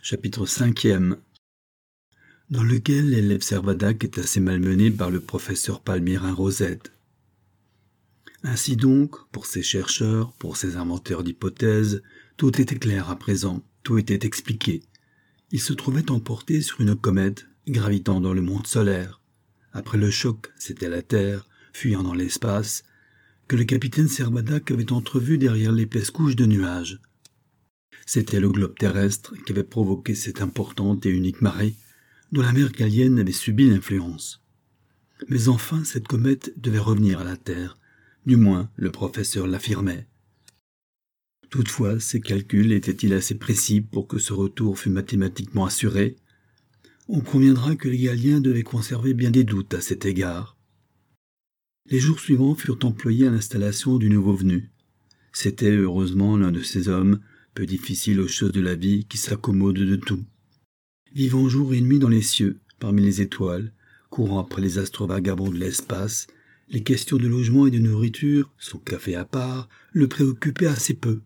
Chapitre 5e, dans lequel l'élève Servadac est assez malmené par le professeur Palmyrin Rosette. Ainsi donc, pour ces chercheurs, pour ces inventeurs d'hypothèses, tout était clair à présent, tout était expliqué. Ils se trouvaient emportés sur une comète, gravitant dans le monde solaire. Après le choc, c'était la Terre, fuyant dans l'espace, que le capitaine Servadac avait entrevu derrière l'épaisse couche de nuages. C'était le globe terrestre qui avait provoqué cette importante et unique marée, dont la mer Gallienne avait subi l'influence. Mais enfin, cette comète devait revenir à la Terre, du moins le professeur l'affirmait. Toutefois, ces calculs étaient-ils assez précis pour que ce retour fût mathématiquement assuré ? On conviendra que les Galliens devaient conserver bien des doutes à cet égard. Les jours suivants furent employés à l'installation du nouveau venu. C'était heureusement l'un de ces hommes, peu difficiles aux choses de la vie, qui s'accommodent de tout. Vivant jour et nuit dans les cieux, parmi les étoiles, courant après les astres vagabonds de l'espace, les questions de logement et de nourriture, son café à part, le préoccupaient assez peu.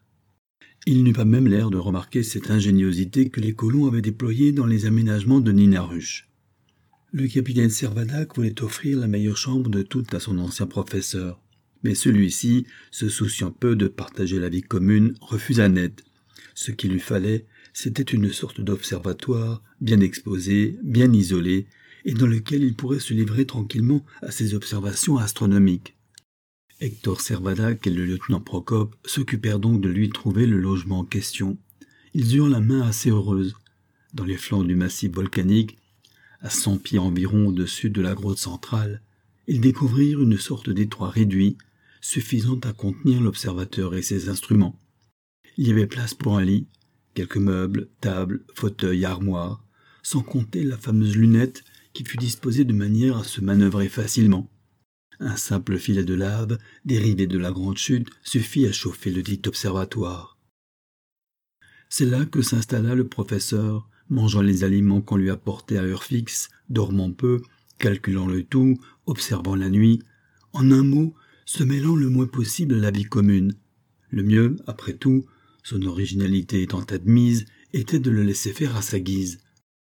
Il n'eut pas même l'air de remarquer cette ingéniosité que les colons avaient déployée dans les aménagements de Ninaruche. Le capitaine Servadac voulait offrir la meilleure chambre de toutes à son ancien professeur, mais celui-ci, se souciant peu de partager la vie commune, refusa net. Ce qu'il lui fallait, c'était une sorte d'observatoire, bien exposé, bien isolé, et dans lequel il pourrait se livrer tranquillement à ses observations astronomiques. Hector Servadac et le lieutenant Procope s'occupèrent donc de lui trouver le logement en question. Ils eurent la main assez heureuse. Dans les flancs du massif volcanique, à 100 pieds environ au-dessus de la grotte centrale, ils découvrirent une sorte d'étroit réduit, suffisant à contenir l'observateur et ses instruments. Il y avait place pour un lit, quelques meubles, tables, fauteuils, armoires, sans compter la fameuse lunette qui fut disposée de manière à se manœuvrer facilement. Un simple filet de lave, dérivé de la grande chute, suffit à chauffer le dit observatoire. C'est là que s'installa le professeur, mangeant les aliments qu'on lui apportait à heure fixe, dormant peu, calculant le tout, observant la nuit, en un mot, se mêlant le moins possible à la vie commune. Le mieux, après tout, son originalité étant admise, était de le laisser faire à sa guise.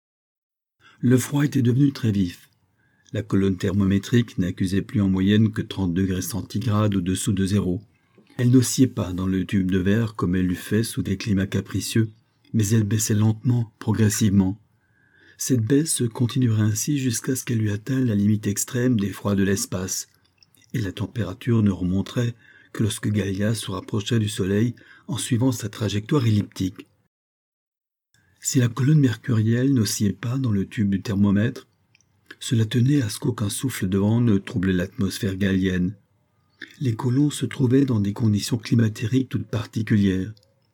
Le froid était devenu très vif. La colonne thermométrique n'accusait plus en moyenne que 30 degrés centigrades au-dessous de zéro. Elle n'oscillait pas dans le tube de verre comme elle l'eût fait sous des climats capricieux, mais elle baissait lentement, progressivement. Cette baisse continuerait ainsi jusqu'à ce qu'elle eût atteint la limite extrême des froids de l'espace, et la température ne remonterait que lorsque Gaïa se rapprochait du Soleil en suivant sa trajectoire elliptique. Si la colonne mercurielle n'oscillait pas dans le tube du thermomètre, cela tenait à ce qu'aucun souffle de vent ne troublait l'atmosphère gallienne. Les colons se trouvaient dans des conditions climatériques toutes particulières.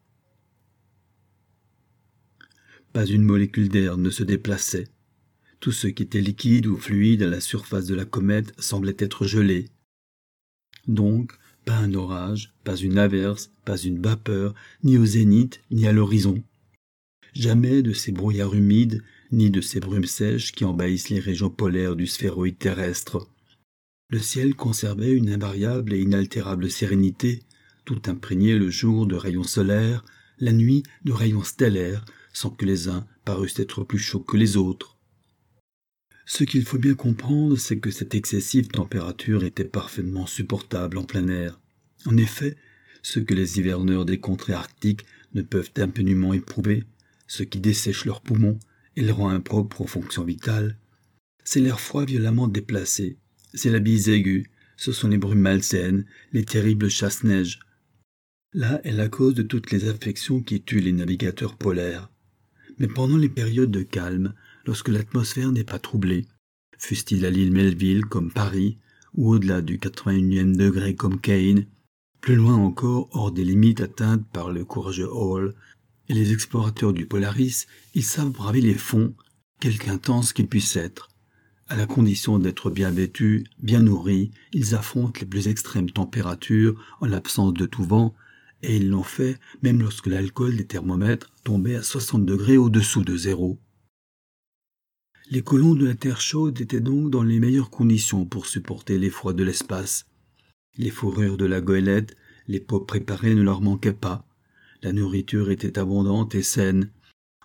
Pas une molécule d'air ne se déplaçait. Tout ce qui était liquide ou fluide à la surface de la comète semblait être gelé. Donc, pas un orage, pas une averse, pas une vapeur, ni au zénith, ni à l'horizon. Jamais de ces brouillards humides, ni de ces brumes sèches qui envahissent les régions polaires du sphéroïde terrestre. Le ciel conservait une invariable et inaltérable sérénité, tout imprégné le jour de rayons solaires, la nuit de rayons stellaires, sans que les uns parussent être plus chauds que les autres. Ce qu'il faut bien comprendre, c'est que cette excessive température était parfaitement supportable en plein air. En effet, ce que les hiverneurs des contrées arctiques ne peuvent impunément éprouver, ce qui dessèche leurs poumons et les rend impropres aux fonctions vitales, c'est l'air froid violemment déplacé, c'est la bise aiguë, ce sont les brumes malsaines, les terribles chasse-neige. Là est la cause de toutes les affections qui tuent les navigateurs polaires. Mais pendant les périodes de calme, lorsque l'atmosphère n'est pas troublée, fût-il à l'île Melville comme Paris, ou au-delà du 81e degré comme Kane, plus loin encore hors des limites atteintes par le courageux Hall, et les explorateurs du Polaris, ils savent braver les fonds, quelque intenses qu'ils puissent être. À la condition d'être bien vêtus, bien nourris, ils affrontent les plus extrêmes températures en l'absence de tout vent, et ils l'ont fait même lorsque l'alcool des thermomètres tombait à 60 degrés au-dessous de zéro. Les colons de la Terre chaude étaient donc dans les meilleures conditions pour supporter les froids de l'espace. Les fourrures de la goélette, les pots préparés ne leur manquaient pas. La nourriture était abondante et saine.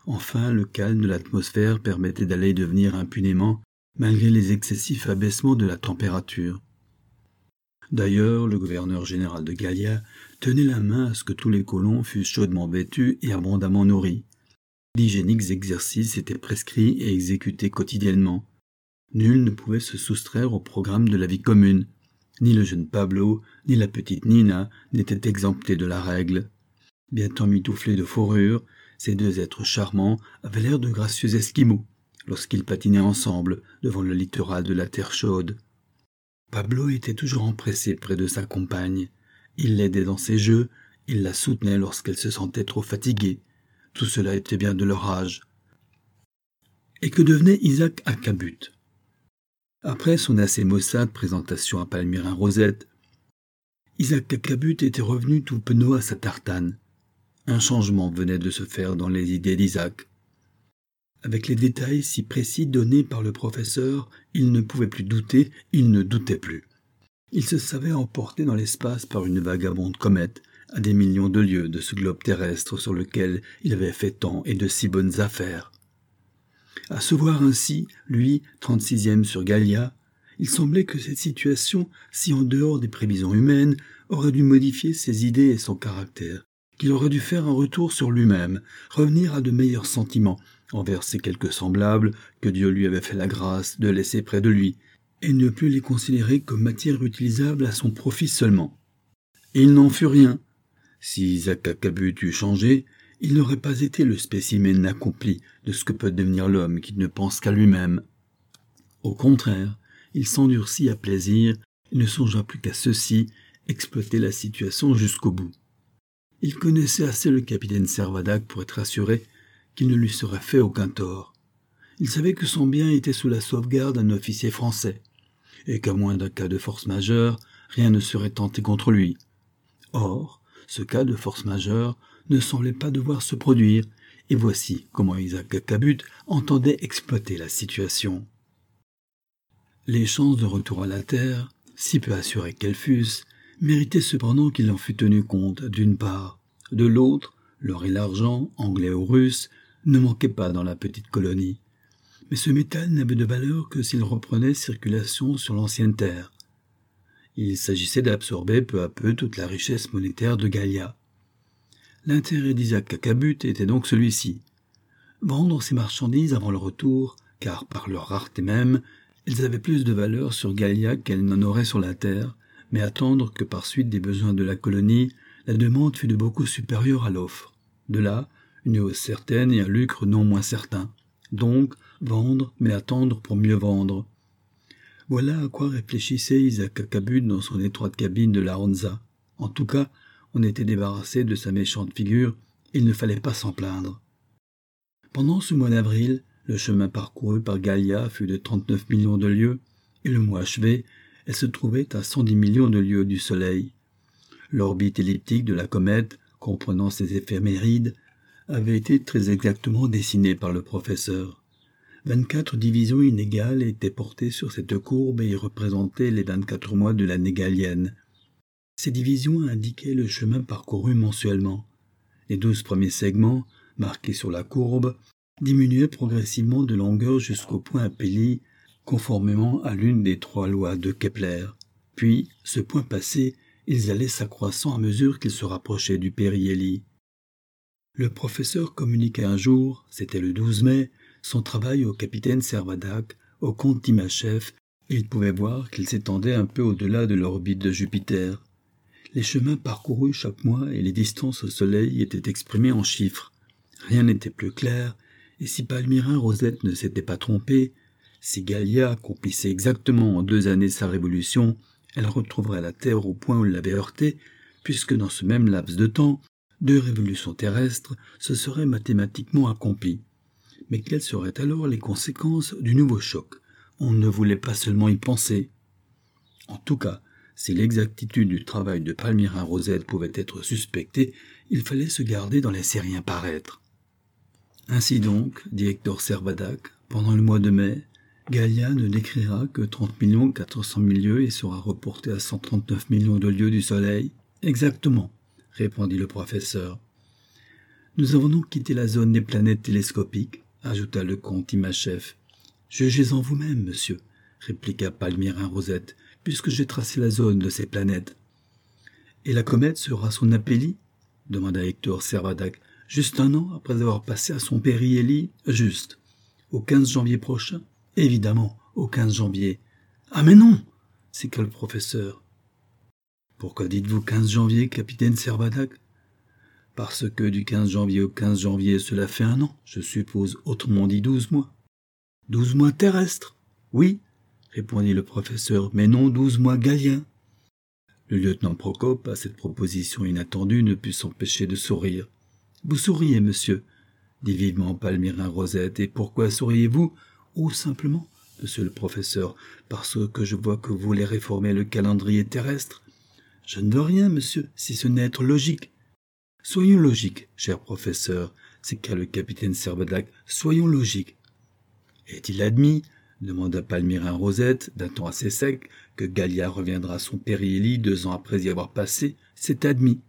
Enfin, le calme de l'atmosphère permettait d'aller et de venir impunément, malgré les excessifs abaissements de la température. D'ailleurs, le gouverneur général de Gallia tenait la main à ce que tous les colons fussent chaudement vêtus et abondamment nourris. D'hygiéniques exercices étaient prescrits et exécutés quotidiennement. Nul ne pouvait se soustraire au programme de la vie commune. Ni le jeune Pablo, ni la petite Nina n'étaient exemptés de la règle. Bientôt mitouflés de fourrure, ces deux êtres charmants avaient l'air de gracieux esquimaux lorsqu'ils patinaient ensemble devant le littoral de la terre chaude. Pablo était toujours empressé près de sa compagne. Il l'aidait dans ses jeux, il la soutenait lorsqu'elle se sentait trop fatiguée. Tout cela était bien de leur âge. Et que devenait Isaac Acabut? Après son assez maussade présentation à Palmyrin Rosette, Isaac Acabut était revenu tout penaud à sa tartane. Un changement venait de se faire dans les idées d'Isaac. Avec les détails si précis donnés par le professeur, il ne pouvait plus douter, il ne doutait plus. Il se savait emporté dans l'espace par une vagabonde comète, à des millions de lieues de ce globe terrestre sur lequel il avait fait tant et de si bonnes affaires. À se voir ainsi, lui, 36e sur Gallia, il semblait que cette situation, si en dehors des prévisions humaines, aurait dû modifier ses idées et son caractère, qu'il aurait dû faire un retour sur lui-même, revenir à de meilleurs sentiments envers ces quelques semblables que Dieu lui avait fait la grâce de laisser près de lui, et ne plus les considérer comme matière utilisable à son profit seulement. Et il n'en fut rien. Si Isaac Acabut eût changé, il n'aurait pas été le spécimen accompli de ce que peut devenir l'homme qui ne pense qu'à lui-même. Au contraire, il s'endurcit à plaisir et ne songea plus qu'à ceci, exploiter la situation jusqu'au bout. Il connaissait assez le capitaine Servadac pour être assuré qu'il ne lui serait fait aucun tort. Il savait que son bien était sous la sauvegarde d'un officier français, et qu'à moins d'un cas de force majeure, rien ne serait tenté contre lui. Or, ce cas de force majeure ne semblait pas devoir se produire, et voici comment Isaac Acabut entendait exploiter la situation. Les chances de retour à la terre, si peu assurées qu'elles fussent, méritaient cependant qu'il en fût tenu compte d'une part. De l'autre, l'or et l'argent, anglais ou russes, ne manquaient pas dans la petite colonie. Mais ce métal n'avait de valeur que s'il reprenait circulation sur l'ancienne terre. Il s'agissait d'absorber peu à peu toute la richesse monétaire de Gallia. L'intérêt d'Isaac Acabut était donc celui-ci. Vendre ces marchandises avant le retour, car par leur rareté même, elles avaient plus de valeur sur Gallia qu'elles n'en auraient sur la terre, mais attendre que par suite des besoins de la colonie, la demande fût de beaucoup supérieure à l'offre. De là, une hausse certaine et un lucre non moins certain. Donc, vendre, mais attendre pour mieux vendre. Voilà à quoi réfléchissait Isaac Acabut dans son étroite cabine de la Honza. En tout cas, on était débarrassé de sa méchante figure, et il ne fallait pas s'en plaindre. Pendant ce mois d'avril, le chemin parcouru par Gallia fut de 39 millions de lieues, et le mois achevé, elle se trouvait à 110 millions de lieues du Soleil. L'orbite elliptique de la comète, comprenant ses éphémérides, avait été très exactement dessinée par le professeur. 24 divisions inégales étaient portées sur cette courbe et y représentaient les 24 mois de l'année gallienne. Ces divisions indiquaient le chemin parcouru mensuellement. Les 12 premiers segments, marqués sur la courbe, diminuaient progressivement de longueur jusqu'au point appelé, conformément à l'une des 3 lois de Kepler. Puis, ce point passé, ils allaient s'accroissant à mesure qu'ils se rapprochaient du périhélie. Le professeur communiqua un jour, c'était le 12 mai, son travail au capitaine Servadac, au comte Timachev, et il pouvait voir qu'il s'étendait un peu au-delà de l'orbite de Jupiter. Les chemins parcourus chaque mois et les distances au Soleil étaient exprimés en chiffres. Rien n'était plus clair, et si Palmyrin Rosette ne s'était pas trompé, si Gallia accomplissait exactement en 2 années sa révolution, elle retrouverait la Terre au point où elle l'avait heurtée, puisque dans ce même laps de temps, 2 révolutions terrestres se seraient mathématiquement accomplies. Mais quelles seraient alors les conséquences du nouveau choc? On ne voulait pas seulement y penser. En tout cas, si l'exactitude du travail de Palmyrin Rosette pouvait être suspectée, il fallait se garder d'en laisser rien paraître. Ainsi donc, dit Hector Servadac, pendant le mois de mai, Gallia ne décrira que 30 400 000 lieues et sera reportée à 139 millions de lieues du Soleil. Exactement, répondit le professeur. Nous avons donc quitté la zone des planètes télescopiques, ajouta le comte Timascheff. Jugez-en vous-même, monsieur, répliqua Palmyrin Rosette, puisque j'ai tracé la zone de ces planètes. Et la comète sera son apélie demanda Hector Servadac, juste un an après avoir passé à son périhélie. Juste. Au 15 janvier prochain? Évidemment, au 15 janvier. Ah mais non! s'écria le professeur. Pourquoi dites-vous 15 janvier, capitaine Servadac? Parce que du 15 janvier au 15 janvier, cela fait un an, je suppose, autrement dit 12 mois. 12 mois terrestres? Oui, répondit le professeur, mais non 12 mois galiens. Le lieutenant Procope, à cette proposition inattendue, ne put s'empêcher de sourire. Vous souriez, monsieur, dit vivement Palmyrin Rosette, et pourquoi souriez-vous? Oh, simplement, monsieur le professeur, parce que je vois que vous voulez réformer le calendrier terrestre. Je ne veux rien, monsieur, si ce n'est être logique. Soyons logiques, cher professeur, s'écria le capitaine Servadac, soyons logiques. Est-il admis, demanda Palmyrin Rosette, d'un ton assez sec, que Gallia reviendra à son périhélie 2 ans après y avoir passé? C'est admis.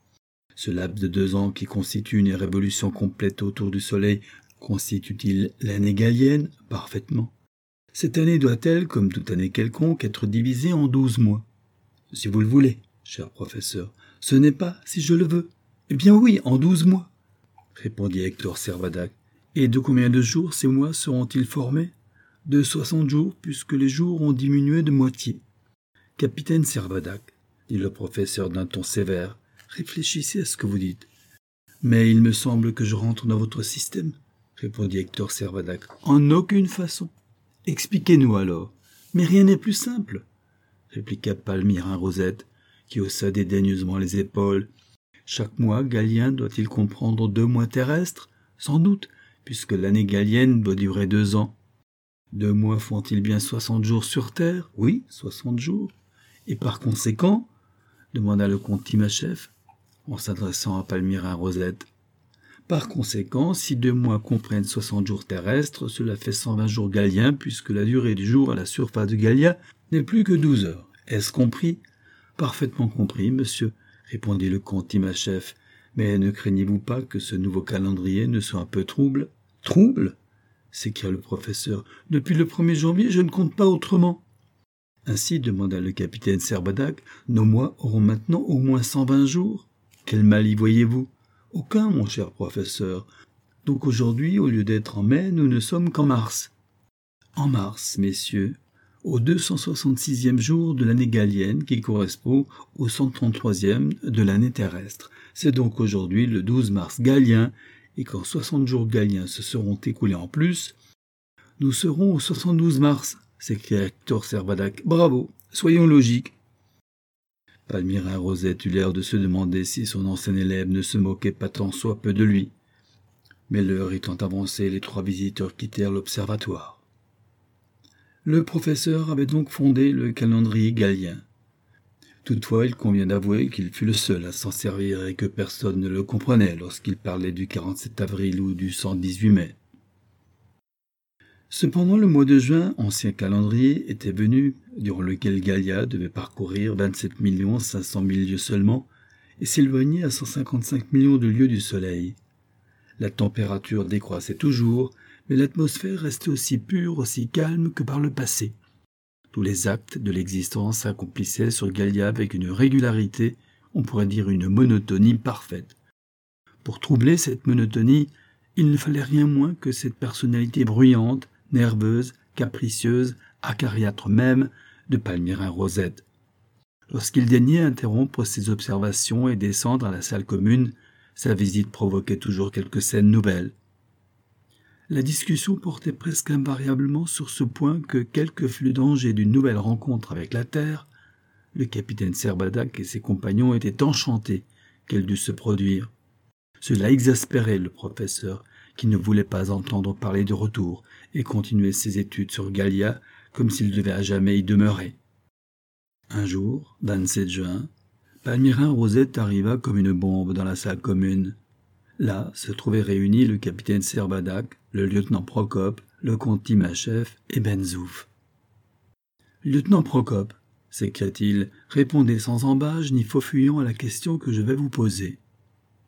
Ce laps de 2 ans qui constitue une révolution complète autour du Soleil constitue-t-il l'année gallienne? Parfaitement. Cette année doit-elle, comme toute année quelconque, être divisée en 12 mois? Si vous le voulez, cher professeur. Ce n'est pas si je le veux. Eh bien oui, en 12 mois, répondit Hector Servadac. Et de combien de jours ces mois seront-ils formés? De 60 jours, puisque les jours ont diminué de moitié. Capitaine Servadac, dit le professeur d'un ton sévère, réfléchissez à ce que vous dites. Mais il me semble que je rentre dans votre système, répondit Hector Servadac. En aucune façon. Expliquez-nous alors. Mais rien n'est plus simple, répliqua Palmyrin Rosette, qui haussa dédaigneusement les épaules. Chaque mois gallien doit-il comprendre 2 mois terrestres? Sans doute, puisque l'année gallienne doit durer 2 ans. 2 mois font-ils bien 60 jours sur Terre? Oui, 60 jours. Et par conséquent, demanda le comte Timascheff, en s'adressant à Palmyrin Rosette. Par conséquent, si 2 mois comprennent 60 jours terrestres, cela fait 120 jours galliens, puisque la durée du jour à la surface de Gallia n'est plus que 12 heures. Est-ce compris? Parfaitement compris, monsieur, répondit le comte Timascheff. Mais ne craignez-vous pas que ce nouveau calendrier ne soit un peu trouble? Trouble? s'écria le professeur. Depuis le 1er janvier, je ne compte pas autrement. Ainsi, demanda le capitaine Servadac, nos mois auront maintenant au moins 120 jours. Quel mal y voyez-vous? Aucun, mon cher professeur. Donc aujourd'hui, au lieu d'être en mai, nous ne sommes qu'en mars. En mars, messieurs, au 266e jour de l'année gallienne qui correspond au 133e de l'année terrestre. C'est donc aujourd'hui le 12 mars gallien, et quand 60 jours galliens se seront écoulés en plus, nous serons au 72 mars, s'écria Hector Servadac. Bravo, soyons logiques. Palmyrin Rosette eut l'air de se demander si son ancien élève ne se moquait pas tant soit peu de lui. Mais l'heure étant avancée, les 3 visiteurs quittèrent l'observatoire. Le professeur avait donc fondé le calendrier gallien. Toutefois, il convient d'avouer qu'il fut le seul à s'en servir et que personne ne le comprenait lorsqu'il parlait du 47 avril ou du 118 mai. Cependant, le mois de juin, ancien calendrier, était venu, durant lequel Gallia devait parcourir 27 500 000 lieues seulement et s'éloigner à 155 millions de lieues du Soleil. La température décroissait toujours, mais l'atmosphère restait aussi pure, aussi calme que par le passé. Tous les actes de l'existence s'accomplissaient sur Gallia avec une régularité, on pourrait dire une monotonie parfaite. Pour troubler cette monotonie, il ne fallait rien moins que cette personnalité bruyante, nerveuse, capricieuse, acariâtre même, de Palmyrin Rosette. Lorsqu'il daignait interrompre ses observations et descendre à la salle commune, sa visite provoquait toujours quelques scènes nouvelles. La discussion portait presque invariablement sur ce point que, quel que fût le danger d'une nouvelle rencontre avec la Terre, le capitaine Servadac et ses compagnons étaient enchantés qu'elle dût se produire. Cela exaspérait le professeur, qui ne voulait pas entendre parler de retour et continuait ses études sur Gallia comme s'il devait à jamais y demeurer. Un jour, 27 juin, Palmyrin Rosette arriva comme une bombe dans la salle commune. Là se trouvaient réunis le capitaine Servadac, le lieutenant Procope, le comte Timascheff et Benzouf. « Lieutenant Procope, s'écria-t-il, répondez sans embâche ni faux fuyant à la question que je vais vous poser. »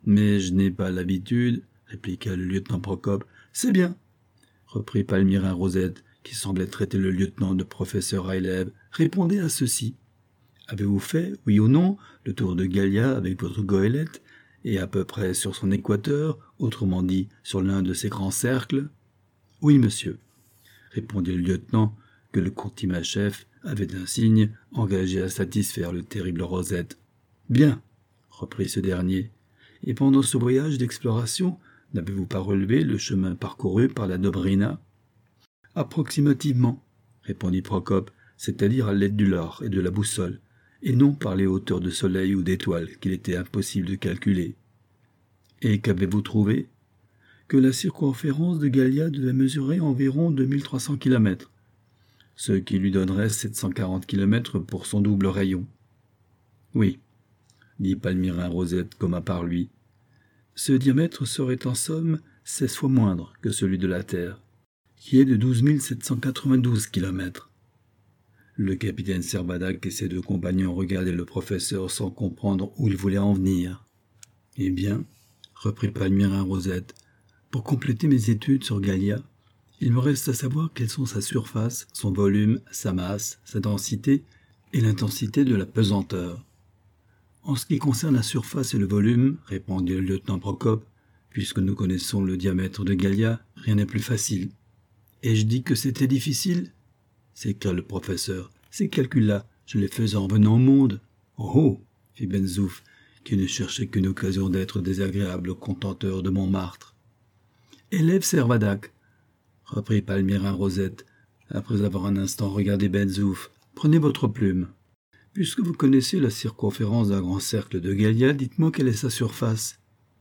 Mais je n'ai pas l'habitude, répliqua le lieutenant Procope. C'est bien, reprit Palmyrin Rosette, qui semblait traiter le lieutenant de professeur à élève. Répondez à ceci. Avez-vous fait, oui ou non, le tour de Gallia avec votre goélette, et à peu près sur son équateur, autrement dit, sur l'un de ses grands cercles? Oui, monsieur, répondit le lieutenant, que le courtimat-chef avait d'un signe engagé à satisfaire le terrible Rosette. Bien, reprit ce dernier, et pendant ce voyage d'exploration, n'avez-vous pas relevé le chemin parcouru par la Dobrina? Approximativement, répondit Procope, c'est-à-dire à l'aide du lard et de la boussole, et non par les hauteurs de soleil ou d'étoiles qu'il était impossible de calculer. Et qu'avez-vous trouvé? Que la circonférence de Gallia devait mesurer environ 2300 km, ce qui lui donnerait 740 km pour son double rayon. Oui, dit Palmyrin Rosette comme à part lui. Ce diamètre serait en somme 16 fois moindre que celui de la Terre, qui est de 12 792 km. Le capitaine Servadac et ses deux compagnons regardaient le professeur sans comprendre où il voulait en venir. « Eh bien, reprit Palmyrin Rosette, pour compléter mes études sur Gallia, il me reste à savoir quelles sont sa surface, son volume, sa masse, sa densité et l'intensité de la pesanteur. En ce qui concerne la surface et le volume, répondit le lieutenant Procope, puisque nous connaissons le diamètre de Gallia, rien n'est plus facile. Et je dis que c'était difficile? S'écria le professeur. Ces calculs-là, je les faisais en venant au monde. Oh oh, fit Benzouf, qui ne cherchait qu'une occasion d'être désagréable au contenteur de Montmartre. Élève Servadac, reprit Palmyrin Rosette, après avoir un instant regardé Benzouf, prenez votre plume. Puisque vous connaissez la circonférence d'un grand cercle de Gallia, dites-moi quelle est sa surface.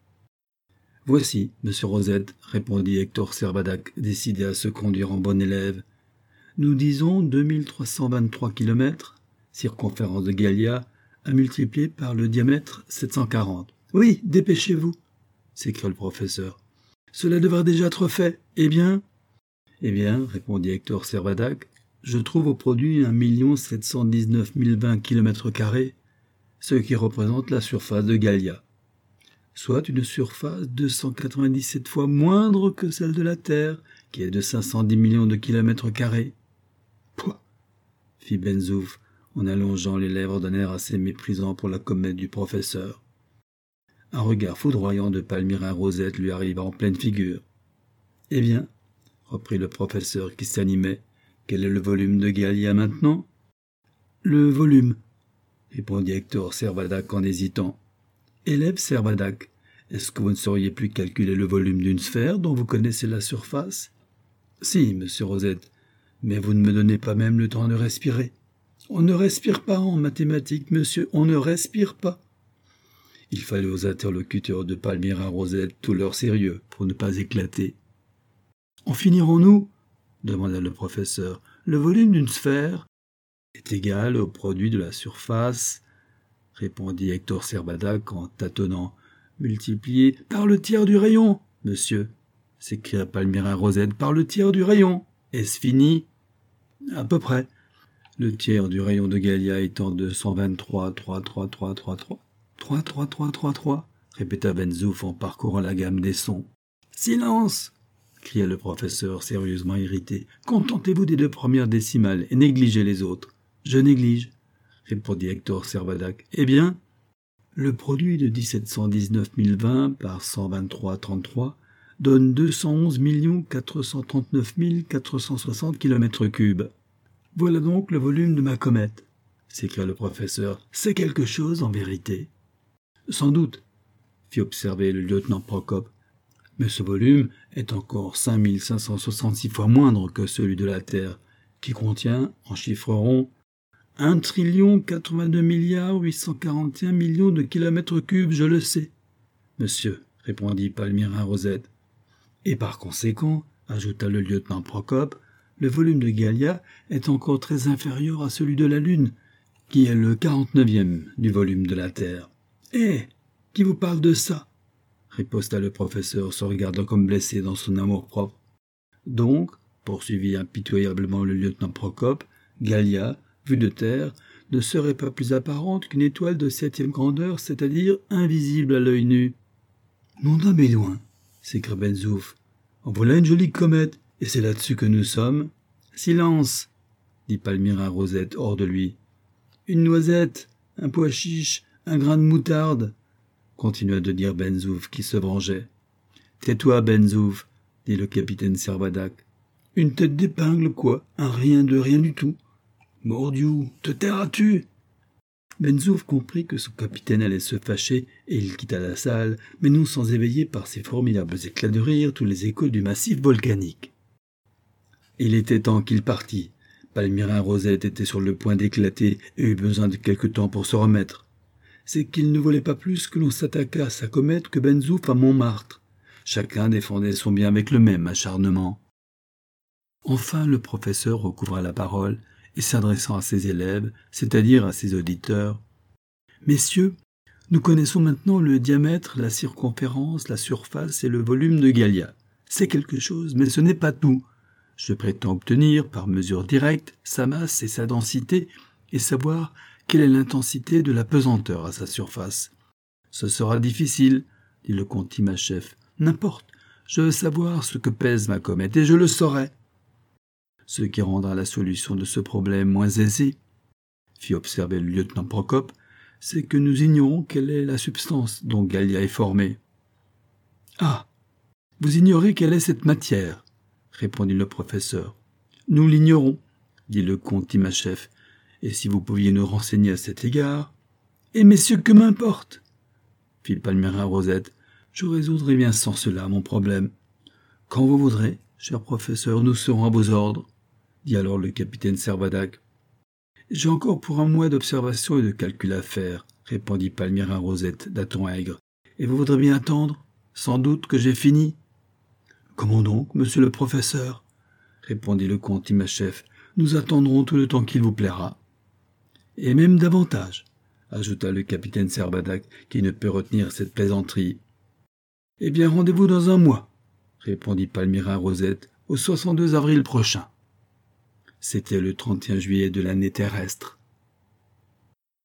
Voici, monsieur Rosette, répondit Hector Servadac, décidé à se conduire en bon élève. Nous disons 2323 km, circonférence de Gallia, à multiplier par le diamètre 740. Oui, dépêchez-vous, s'écria le professeur. Cela devrait déjà être fait. Eh bien, répondit Hector Servadac, je trouve au produit 1 719 020 km², ce qui représente la surface de Gallia, soit une surface 297 fois moindre que celle de la Terre, qui est de 510 millions de km². Pouah, fit Benzouf, en allongeant les lèvres d'un air assez méprisant pour la comète du professeur. Un regard foudroyant de Palmyrin Rosette lui arriva en pleine figure. Eh bien, reprit le professeur qui s'animait, quel est le volume de Gallia maintenant? Le volume, répondit Hector Servadac en hésitant. Élève Servadac, est-ce que vous ne sauriez plus calculer le volume d'une sphère dont vous connaissez la surface? Si, monsieur Rosette, mais vous ne me donnez pas même le temps de respirer. On ne respire pas en mathématiques, monsieur, on ne respire pas. Il fallait aux interlocuteurs de Palmyrin Rosette tout leur sérieux pour ne pas éclater. En finirons-nous? Demanda le professeur. Le volume d'une sphère est égal au produit de la surface, répondit Hector Servadac en tâtonnant. Multiplié par le tiers du rayon, monsieur, s'écria Palmyrin Rosette, par le tiers du rayon. Est-ce fini? À peu près. Le tiers du rayon de Gallia étant de 123,33333. Répéta Benzouf en parcourant la gamme des sons. Silence! Cria le professeur sérieusement irrité. Contentez-vous des 2 premières décimales et négligez les autres. Je néglige, répondit Hector Servadac. Eh bien, le produit de 1719 020 par 123,33 donne 211 439 460 km3. Voilà donc le volume de ma comète, s'écria le professeur. C'est quelque chose en vérité. Sans doute, fit observer le lieutenant Procope. Mais ce volume est encore 5566 fois moindre que celui de la Terre, qui contient, en chiffres ronds, 1 082 841 millions de km3, je le sais. Monsieur, répondit Palmyrin Rosette. Et par conséquent, ajouta le lieutenant Procope, le volume de Gallia est encore très inférieur à celui de la Lune, qui est le 49e du volume de la Terre. Eh, qui vous parle de ça? Riposta le professeur, se regardant comme blessé dans son amour-propre. Donc, poursuivit impitoyablement le lieutenant Procope, Gallia, vue de terre, ne serait pas plus apparente qu'une étoile de 7e grandeur, c'est-à-dire invisible à l'œil nu. Nom d'un bédouin, s'écria Ben-Zouf. En voilà une jolie comète, et c'est là-dessus que nous sommes. Silence, dit Palmyrin Rosette hors de lui. Une noisette, un pois chiche, un grain de moutarde, continua de dire Ben-Zouf qui se vengeait. Tais-toi, Ben-Zouf, dit le capitaine Servadac. Une tête d'épingle, quoi, un rien de rien du tout. Mordiou, te tairas-tu? Ben-Zouf comprit que son capitaine allait se fâcher et il quitta la salle, mais non sans éveiller par ses formidables éclats de rire tous les échos du massif volcanique. Il était temps qu'il partît. Palmyrin Rosette était sur le point d'éclater et eut besoin de quelque temps pour se remettre. C'est qu'il ne voulait pas plus que l'on s'attaquât à sa comète que Ben-Zouf à Montmartre. Chacun défendait son bien avec le même acharnement. Enfin, le professeur recouvra la parole et s'adressant à ses élèves, c'est-à-dire à ses auditeurs. « Messieurs, nous connaissons maintenant le diamètre, la circonférence, la surface et le volume de Gallia. C'est quelque chose, mais ce n'est pas tout. Je prétends obtenir, par mesure directe, sa masse et sa densité, et savoir quelle est l'intensité de la pesanteur à sa surface. Ce sera difficile, dit le comte Timachef. N'importe, je veux savoir ce que pèse ma comète, et je le saurai. Ce qui rendra la solution de ce problème moins aisée, fit observer le lieutenant Procope, c'est que nous ignorons quelle est la substance dont Gallia est formée. Ah, vous ignorez quelle est cette matière, répondit le professeur. Nous l'ignorons, dit le comte Timachef, et si vous pouviez nous renseigner à cet égard. Et messieurs, que m'importe, fit Palmyrin Rosette, je résoudrai bien sans cela mon problème. Quand vous voudrez, cher professeur, nous serons à vos ordres, dit alors le capitaine Servadac. J'ai encore pour un mois d'observation et de calcul à faire, répondit Palmyrin Rosette d'un ton aigre. Et vous voudrez bien attendre, sans doute que j'ai fini. Comment donc, monsieur le professeur, répondit le comte Timachef, nous attendrons tout le temps qu'il vous plaira. Et même davantage, ajouta le capitaine Servadac, qui ne peut retenir cette plaisanterie. Eh bien, rendez-vous dans un mois, répondit Palmyrin Rosette, au 62 avril prochain. C'était le 31 juillet de l'année terrestre.